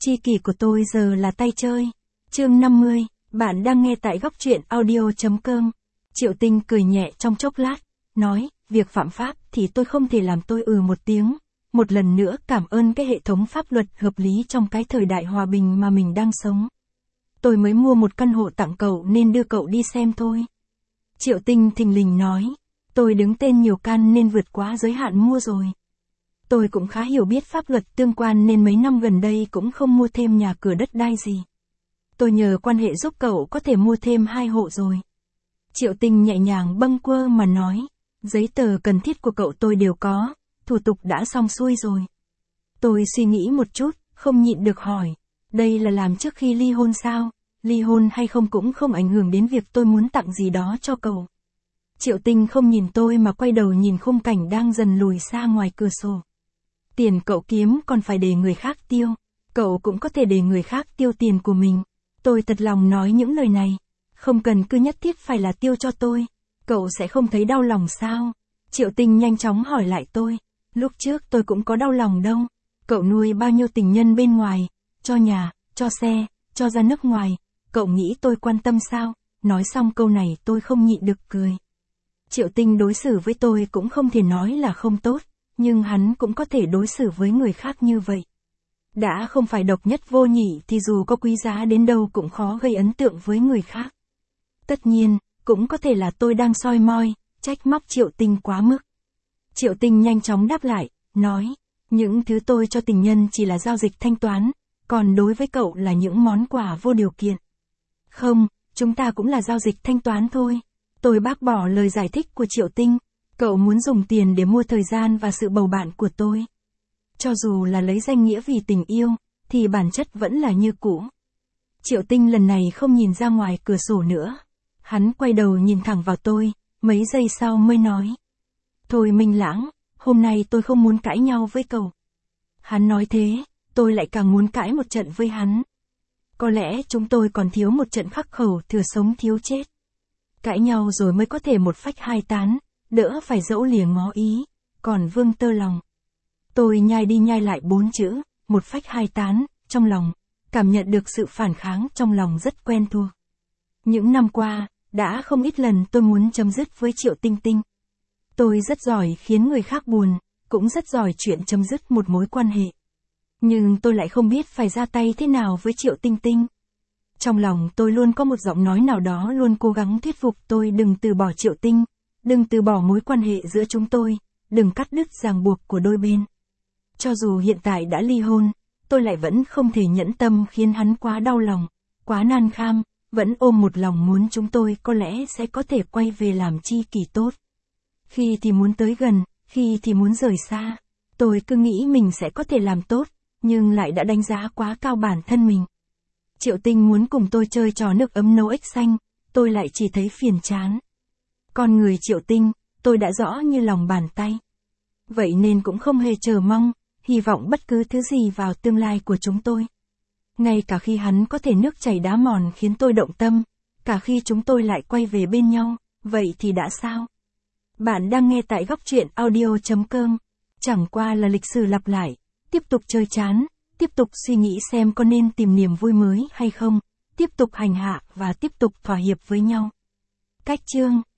Tri kỷ của tôi giờ là tay chơi. Chương 50, bạn đang nghe tại góc truyện audio.com. Triệu Tinh cười nhẹ trong chốc lát, nói, việc phạm pháp thì tôi không thể làm, tôi một tiếng. Một lần nữa cảm ơn cái hệ thống pháp luật hợp lý trong cái thời đại hòa bình mà mình đang sống. Tôi mới mua một căn hộ tặng cậu nên đưa cậu đi xem thôi. Triệu Tinh thình lình nói, tôi đứng tên nhiều căn nên vượt quá giới hạn mua rồi. Tôi cũng khá hiểu biết pháp luật tương quan nên mấy năm gần đây cũng không mua thêm nhà cửa đất đai gì. Tôi nhờ quan hệ giúp cậu có thể mua thêm 2 hộ rồi. Triệu Tinh nhẹ nhàng bâng quơ mà nói, giấy tờ cần thiết của cậu tôi đều có, thủ tục đã xong xuôi rồi. Tôi suy nghĩ một chút, không nhịn được hỏi, đây là làm trước khi ly hôn sao? Ly hôn hay không cũng không ảnh hưởng đến việc tôi muốn tặng gì đó cho cậu. Triệu Tinh không nhìn tôi mà quay đầu nhìn khung cảnh đang dần lùi xa ngoài cửa sổ. Tiền cậu kiếm còn phải để người khác tiêu, cậu cũng có thể để người khác tiêu tiền của mình. Tôi thật lòng nói những lời này, không cần cứ nhất thiết phải là tiêu cho tôi, cậu sẽ không thấy đau lòng sao? Triệu Tinh nhanh chóng hỏi lại tôi, lúc trước tôi cũng có đau lòng đâu, cậu nuôi bao nhiêu tình nhân bên ngoài, cho nhà, cho xe, cho ra nước ngoài, cậu nghĩ tôi quan tâm sao? Nói xong câu này tôi không nhịn được cười. Triệu Tinh đối xử với tôi cũng không thể nói là không tốt, nhưng hắn cũng có thể đối xử với người khác như vậy. Đã không phải độc nhất vô nhị thì dù có quý giá đến đâu cũng khó gây ấn tượng với người khác. Tất nhiên, cũng có thể là tôi đang soi moi, trách móc Triệu Tinh quá mức. Triệu Tinh nhanh chóng đáp lại, nói, những thứ tôi cho tình nhân chỉ là giao dịch thanh toán, còn đối với cậu là những món quà vô điều kiện. Không, chúng ta cũng là giao dịch thanh toán thôi. Tôi bác bỏ lời giải thích của Triệu Tinh, cậu muốn dùng tiền để mua thời gian và sự bầu bạn của tôi. Cho dù là lấy danh nghĩa vì tình yêu, thì bản chất vẫn là như cũ. Triệu Tinh lần này không nhìn ra ngoài cửa sổ nữa. Hắn quay đầu nhìn thẳng vào tôi, mấy giây sau mới nói. Thôi Minh Lãng, hôm nay tôi không muốn cãi nhau với cậu. Hắn nói thế, tôi lại càng muốn cãi một trận với hắn. Có lẽ chúng tôi còn thiếu một trận khắc khẩu thừa sống thiếu chết. Cãi nhau rồi mới có thể một phách hai tán, đỡ phải dẫu lìa ngó ý, còn vương tơ lòng. Tôi nhai đi nhai lại 4 chữ, một phách hai tán, trong lòng, cảm nhận được sự phản kháng trong lòng rất quen thuộc. Những năm qua, đã không ít lần tôi muốn chấm dứt với Triệu Tinh Tinh. Tôi rất giỏi khiến người khác buồn, cũng rất giỏi chuyện chấm dứt một mối quan hệ. Nhưng tôi lại không biết phải ra tay thế nào với Triệu Tinh Tinh. Trong lòng tôi luôn có một giọng nói nào đó luôn cố gắng thuyết phục tôi đừng từ bỏ Triệu Tinh, đừng từ bỏ mối quan hệ giữa chúng tôi, đừng cắt đứt ràng buộc của đôi bên. Cho dù hiện tại đã ly hôn, tôi lại vẫn không thể nhẫn tâm khiến hắn quá đau lòng, quá nan kham, vẫn ôm một lòng muốn chúng tôi có lẽ sẽ có thể quay về làm tri kỷ tốt. Khi thì muốn tới gần, khi thì muốn rời xa. Tôi cứ nghĩ mình sẽ có thể làm tốt, nhưng lại đã đánh giá quá cao bản thân mình. Triệu Tinh muốn cùng tôi chơi trò nước ấm nấu ếch xanh, tôi lại chỉ thấy phiền chán. Con người Triệu Tinh, tôi đã rõ như lòng bàn tay. Vậy nên cũng không hề chờ mong, hy vọng bất cứ thứ gì vào tương lai của chúng tôi. Ngay cả khi hắn có thể nước chảy đá mòn khiến tôi động tâm, cả khi chúng tôi lại quay về bên nhau, vậy thì đã sao? Bạn đang nghe tại góc truyện audio.com, chẳng qua là lịch sử lặp lại, tiếp tục chơi chán, tiếp tục suy nghĩ xem có nên tìm niềm vui mới hay không, tiếp tục hành hạ và tiếp tục thỏa hiệp với nhau. Cách chương